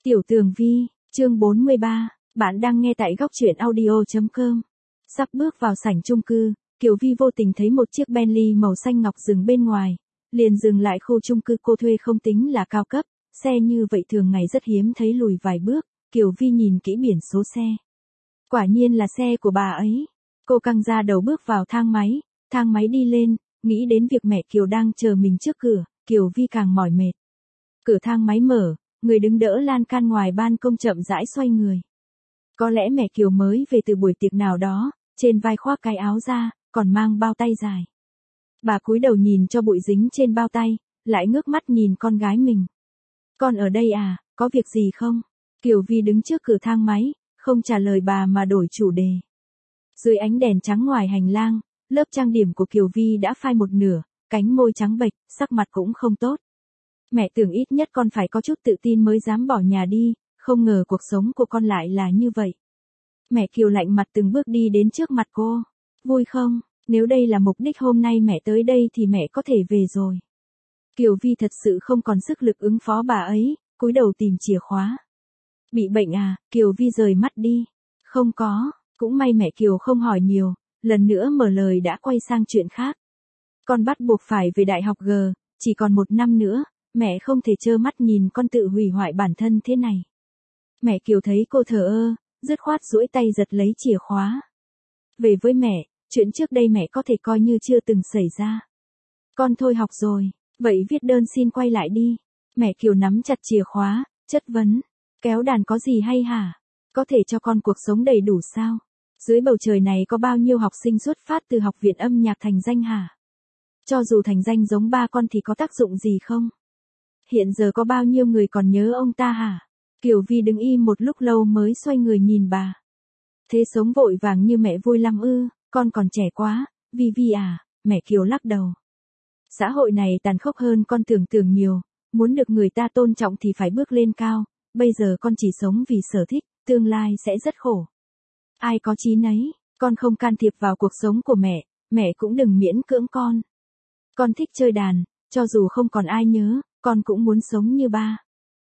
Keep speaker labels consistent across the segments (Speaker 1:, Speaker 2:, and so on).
Speaker 1: Tiểu Tường Vi, chương 43, bạn đang nghe tại góc truyện audio.com. Sắp bước vào sảnh chung cư, Kiều Vi vô tình thấy một chiếc Bentley màu xanh ngọc dừng bên ngoài, liền dừng lại. Khu chung cư cô thuê không tính là cao cấp, xe như vậy thường ngày rất hiếm thấy. Lùi vài bước, Kiều Vi nhìn kỹ biển số xe. Quả nhiên là xe của bà ấy. Cô căng ra đầu bước vào thang máy đi lên, nghĩ đến việc mẹ Kiều đang chờ mình trước cửa, Kiều Vi càng mỏi mệt. Cửa thang máy mở, người đứng đỡ lan can ngoài ban công chậm rãi xoay người. Có lẽ mẹ Kiều mới về từ buổi tiệc nào đó, trên vai khoác cái áo da, còn mang bao tay dài. Bà cúi đầu nhìn cho bụi dính trên bao tay, lại ngước mắt nhìn con gái mình. Con ở đây à, có việc gì không? Kiều Vi đứng trước cửa thang máy, không trả lời bà mà đổi chủ đề. Dưới ánh đèn trắng ngoài hành lang, lớp trang điểm của Kiều Vi đã phai một nửa, cánh môi trắng bệch, sắc mặt cũng không tốt. Mẹ tưởng ít nhất con phải có chút tự tin mới dám bỏ nhà đi, không ngờ cuộc sống của con lại là như vậy. Mẹ Kiều lạnh mặt từng bước đi đến trước mặt cô. Vui không? Nếu đây là mục đích hôm nay mẹ tới đây thì mẹ có thể về rồi. Kiều Vi thật sự không còn sức lực ứng phó bà ấy, cúi đầu tìm chìa khóa. Bị bệnh à? Kiều Vi rời mắt đi. Không có, cũng may mẹ Kiều không hỏi nhiều, lần nữa mở lời đã quay sang chuyện khác. Con bắt buộc phải về đại học G, chỉ còn 1 năm nữa, mẹ không thể trơ mắt nhìn con tự hủy hoại bản thân thế này. Mẹ Kiều thấy cô thờ ơ, dứt khoát duỗi tay giật lấy chìa khóa. Về với mẹ, chuyện trước đây mẹ có thể coi như chưa từng xảy ra. Con thôi học rồi, vậy viết đơn xin quay lại đi. Mẹ Kiều nắm chặt chìa khóa, chất vấn. Kéo đàn có gì hay hả? Có thể cho con cuộc sống đầy đủ sao? Dưới bầu trời này có bao nhiêu học sinh xuất phát từ học viện âm nhạc thành danh hả? Cho dù thành danh giống ba con thì có tác dụng gì không? Hiện giờ có bao nhiêu người còn nhớ ông ta hả? Kiều Vi đứng im một lúc lâu mới xoay người nhìn bà. Thế sống vội vàng như mẹ vui lắm ư? Con còn trẻ quá, Vi à, mẹ Kiều lắc đầu. Xã hội này tàn khốc hơn con tưởng tượng nhiều, muốn được người ta tôn trọng thì phải bước lên cao, bây giờ con chỉ sống vì sở thích, tương lai sẽ rất khổ. Ai có chí nấy, con không can thiệp vào cuộc sống của mẹ cũng đừng miễn cưỡng con. Con thích chơi đàn, cho dù không còn ai nhớ, con cũng muốn sống như ba.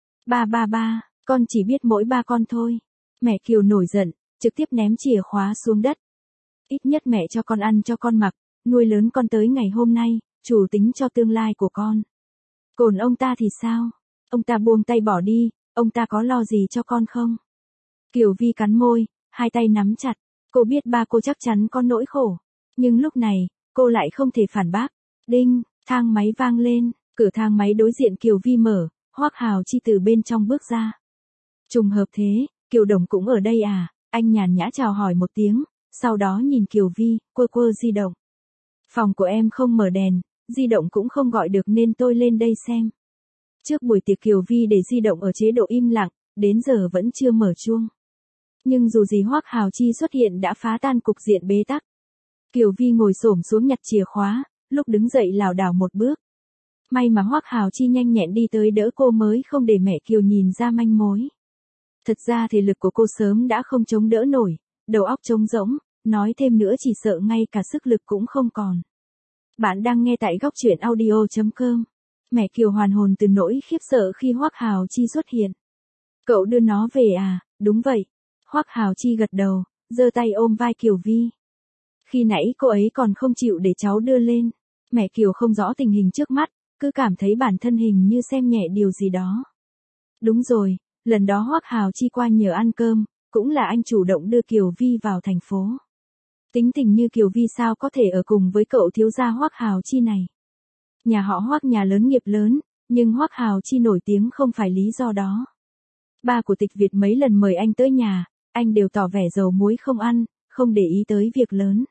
Speaker 1: Ba, con chỉ biết mỗi ba con thôi. Mẹ Kiều nổi giận, trực tiếp ném chìa khóa xuống đất. Ít nhất mẹ cho con ăn cho con mặc, nuôi lớn con tới ngày hôm nay, chủ tính cho tương lai của con. Còn ông ta thì sao? Ông ta buông tay bỏ đi, ông ta có lo gì cho con không? Kiều Vi cắn môi, hai tay nắm chặt. Cô biết ba cô chắc chắn có nỗi khổ. Nhưng lúc này, cô lại không thể phản bác. Đinh, thang máy vang lên, cửa thang máy đối diện Kiều Vi mở, Hoắc Hào Chi từ bên trong bước ra. Trùng hợp thế, Kiều Đồng cũng ở đây à? Anh nhàn nhã chào hỏi một tiếng, sau đó nhìn Kiều Vi, quơ di động. Phòng của em không mở đèn, di động cũng không gọi được nên tôi lên đây xem. Trước buổi tiệc Kiều Vi để di động ở chế độ im lặng, đến giờ vẫn chưa mở chuông. Nhưng dù gì Hoắc Hào Chi xuất hiện đã phá tan cục diện bế tắc. Kiều Vi ngồi xổm xuống nhặt chìa khóa, lúc đứng dậy lảo đảo một bước. May mà Hoắc Hào Chi nhanh nhẹn đi tới đỡ cô mới không để mẹ Kiều nhìn ra manh mối. Thật ra thể lực của cô sớm đã không chống đỡ nổi, đầu óc trống rỗng, nói thêm nữa chỉ sợ ngay cả sức lực cũng không còn. Bạn đang nghe tại góc truyện audio.com. Mẹ Kiều hoàn hồn từ nỗi khiếp sợ khi Hoắc Hào Chi xuất hiện. Cậu đưa nó về à? Đúng vậy. Hoắc Hào Chi gật đầu, giơ tay ôm vai Kiều Vi. Khi nãy cô ấy còn không chịu để cháu đưa lên. Mẹ Kiều không rõ tình hình trước mắt, cứ cảm thấy bản thân hình như xem nhẹ điều gì đó. Đúng rồi, lần đó Hoắc Hào Chi qua nhờ ăn cơm, cũng là anh chủ động đưa Kiều Vi vào thành phố. Tính tình như Kiều Vi sao có thể ở cùng với cậu thiếu gia Hoắc Hào Chi này. Nhà họ Hoắc nhà lớn nghiệp lớn, nhưng Hoắc Hào Chi nổi tiếng không phải lý do đó. Ba của Tịch Việt mấy lần mời anh tới nhà, anh đều tỏ vẻ dầu muối không ăn, không để ý tới việc lớn.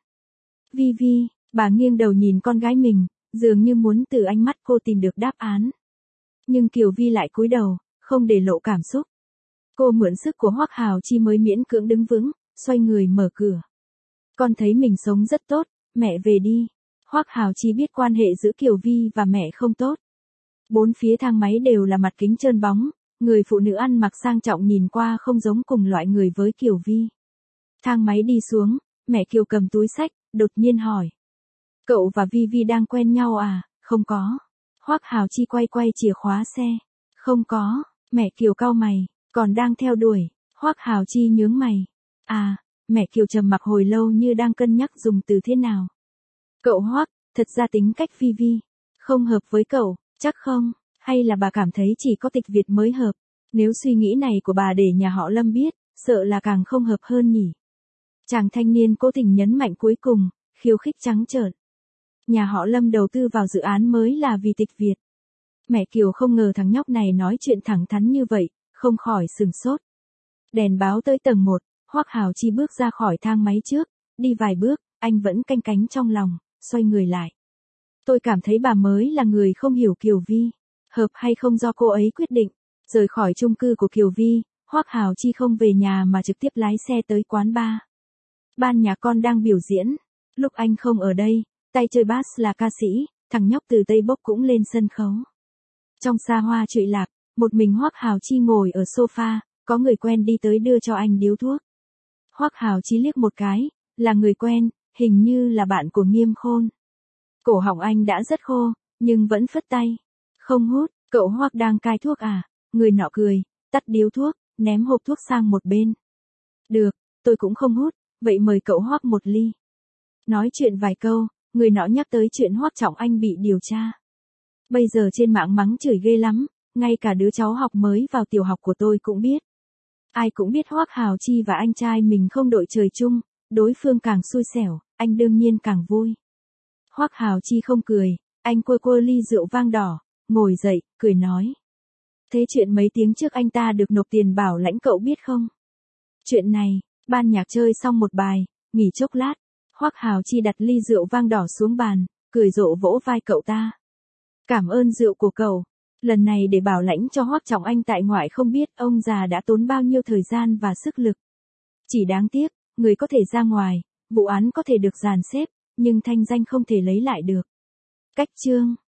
Speaker 1: Vi, bà nghiêng đầu nhìn con gái mình, dường như muốn từ ánh mắt cô tìm được đáp án. Nhưng Kiều Vi lại cúi đầu, không để lộ cảm xúc. Cô mượn sức của Hoắc Hào Chi mới miễn cưỡng đứng vững, xoay người mở cửa. Con thấy mình sống rất tốt, mẹ về đi. Hoắc Hào Chi biết quan hệ giữa Kiều Vi và mẹ không tốt. Bốn phía thang máy đều là mặt kính trơn bóng, người phụ nữ ăn mặc sang trọng nhìn qua không giống cùng loại người với Kiều Vi. Thang máy đi xuống, mẹ Kiều cầm túi xách, đột nhiên hỏi. Cậu và Vi đang quen nhau à? Không có. Hoắc Hào Chi quay chìa khóa xe. Không có, mẹ Kiều cau mày. Còn đang theo đuổi, Hoắc Hào Chi nhướng mày. À, mẹ Kiều trầm mặc hồi lâu như đang cân nhắc dùng từ thế nào. Cậu Hoắc, thật ra tính cách Vi Vi không hợp với cậu, chắc không? Hay là bà cảm thấy chỉ có Tịch Việt mới hợp? Nếu suy nghĩ này của bà để nhà họ Lâm biết, sợ là càng không hợp hơn nhỉ. Chàng thanh niên cố tình nhấn mạnh cuối cùng, khiêu khích trắng trợn. Nhà họ Lâm đầu tư vào dự án mới là vì Tịch Việt. Mẹ Kiều không ngờ thằng nhóc này nói chuyện thẳng thắn như vậy, không khỏi sừng sốt. Đèn báo tới tầng 1, Hoắc Hào Chi bước ra khỏi thang máy trước, đi vài bước, anh vẫn canh cánh trong lòng, xoay người lại. Tôi cảm thấy bà mới là người không hiểu Kiều Vi, hợp hay không do cô ấy quyết định. Rời khỏi chung cư của Kiều Vi, Hoắc Hào Chi không về nhà mà trực tiếp lái xe tới quán bar. Ban nhạc con đang biểu diễn, lúc anh không ở đây, tay chơi bass là ca sĩ, thằng nhóc từ Tây Bốc cũng lên sân khấu. Trong xa hoa trụy lạc, một mình Hoắc Hào Chi ngồi ở sofa, có người quen đi tới đưa cho anh điếu thuốc. Hoắc Hào Chi liếc một cái, là người quen, hình như là bạn của Nghiêm Khôn. Cổ họng anh đã rất khô, nhưng vẫn phất tay. Không hút, cậu Hoắc đang cai thuốc à? Người nọ cười, tắt điếu thuốc, ném hộp thuốc sang một bên. Được, tôi cũng không hút, vậy mời cậu Hoắc một ly. Nói chuyện vài câu, người nọ nhắc tới chuyện Hoắc Trọng Anh bị điều tra. Bây giờ trên mạng mắng chửi ghê lắm, ngay cả đứa cháu học mới vào tiểu học của tôi cũng biết. Ai cũng biết Hoắc Hào Chi và anh trai mình không đội trời chung, đối phương càng xui xẻo, anh đương nhiên càng vui. Hoắc Hào Chi không cười, anh quơ ly rượu vang đỏ, ngồi dậy, cười nói. Thế chuyện mấy tiếng trước anh ta được nộp tiền bảo lãnh cậu biết không? Chuyện này, ban nhạc chơi xong một bài, nghỉ chốc lát, Hoắc Hào Chi đặt ly rượu vang đỏ xuống bàn, cười rộ vỗ vai cậu ta. Cảm ơn rượu của cậu. Lần này để bảo lãnh cho Hoắc Trọng Anh tại ngoại không biết ông già đã tốn bao nhiêu thời gian và sức lực. Chỉ đáng tiếc, người có thể ra ngoài, vụ án có thể được dàn xếp, nhưng thanh danh không thể lấy lại được. Cách chương